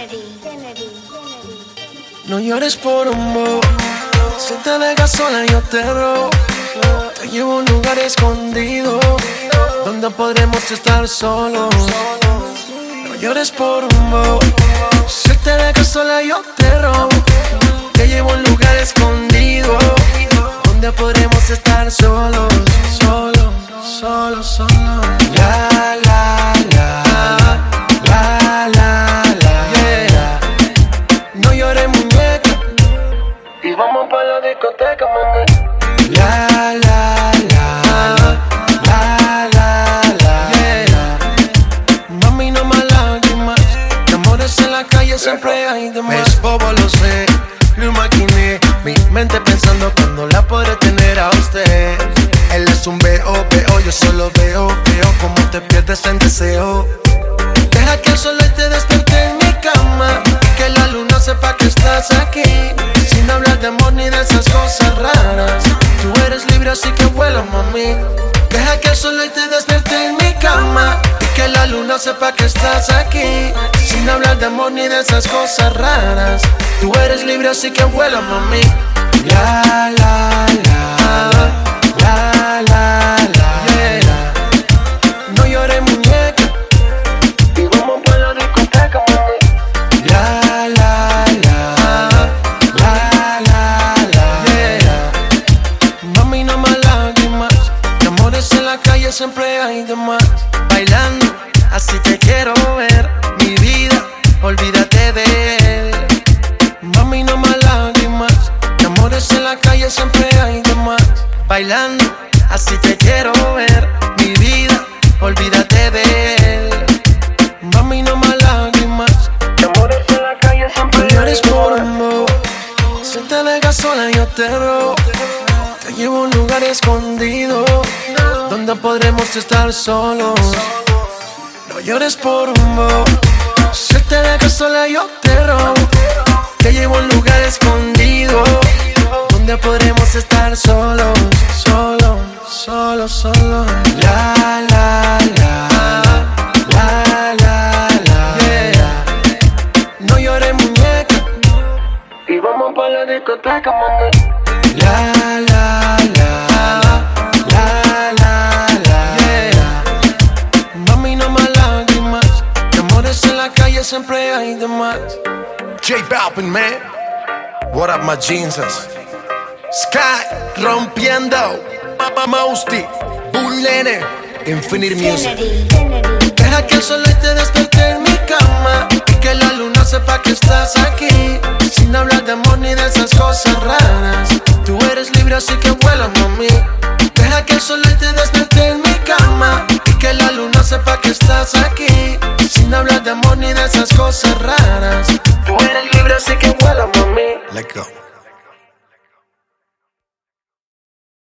No llores por un bobo. Si te dejas sola yo te robo. Te llevo a un lugar escondido donde podremos estar solos. No llores por un bobo. Si te dejas sola yo te robo. Te llevo a un lugar escondido donde podremos estar solos. Solo, solo, solo. La, la, la. La, la, la. Yeah. No llores, muñeca. Y vamos pa' la discoteca, mami. La, la, la. La, la, la. Yeah. Mami, no más lágrimas. De amores en la calle siempre hay de más. Es bobo, lo sé. Lo imaginé. Mi mente pensando cuando la podré tener a usted. Él es un veo, yo solo veo como te pierdes en deseo. Deja que el sol te despierte en mi cama y que la luna sepa que estás aquí. Sin hablar de amor ni de esas cosas raras. Tú eres libre así que vuela, mami. Deja que el sol te despierte en mi cama y que la luna sepa que estás aquí. Sin hablar de amor ni de esas cosas raras. Tú eres libre así que vuela, mami. La, la, la. La, la, la. Yeah. No llores, muñeca. Y vamos pa' la discoteca, mami. La, la, la. La, la, la. Yeah. Mami, no más lágrimas. De amores en la calle siempre hay de más. Bailando, así te quiero ver. Mi vida, olvídate de él. Mami, no más lágrimas. De amores en la calle siempre hay de más. Bailando, así te quiero ver. Mi vida, olvídate de él. Mami, no más lágrimas. De amores en la calle siempre. No llores por un bobo. Si te dejas sola yo te robo. Te llevo a un lugar escondido donde podremos estar solos. No llores por un bobo. Si te dejas sola yo te robo. Te llevo a un lugar escondido donde podremos estar solos. Solo, solo, solo. La, la, la. La, la, la. Yeah. No llores, muñeca. Y vamos pa' la discoteca, mami. La, la, la. La, la, la. Yeah. Mami, no más lágrimas. De amores en la calle siempre hay de más. J Balvin, man. What up, my jeans? Sky rompiendo. Papa Mousty, Bullene, Infinite Music. Deja que el sol te despierte en mi cama y que la luna sepa que estás aquí. Sin hablar de amor ni de esas cosas raras. Tú eres libre así que vuela, mami. Deja que el sol te despierte en mi cama y que la luna sepa que estás aquí. Sin hablar de amor ni de esas cosas raras. Tú eres libre así que vuela, mami. Let's go.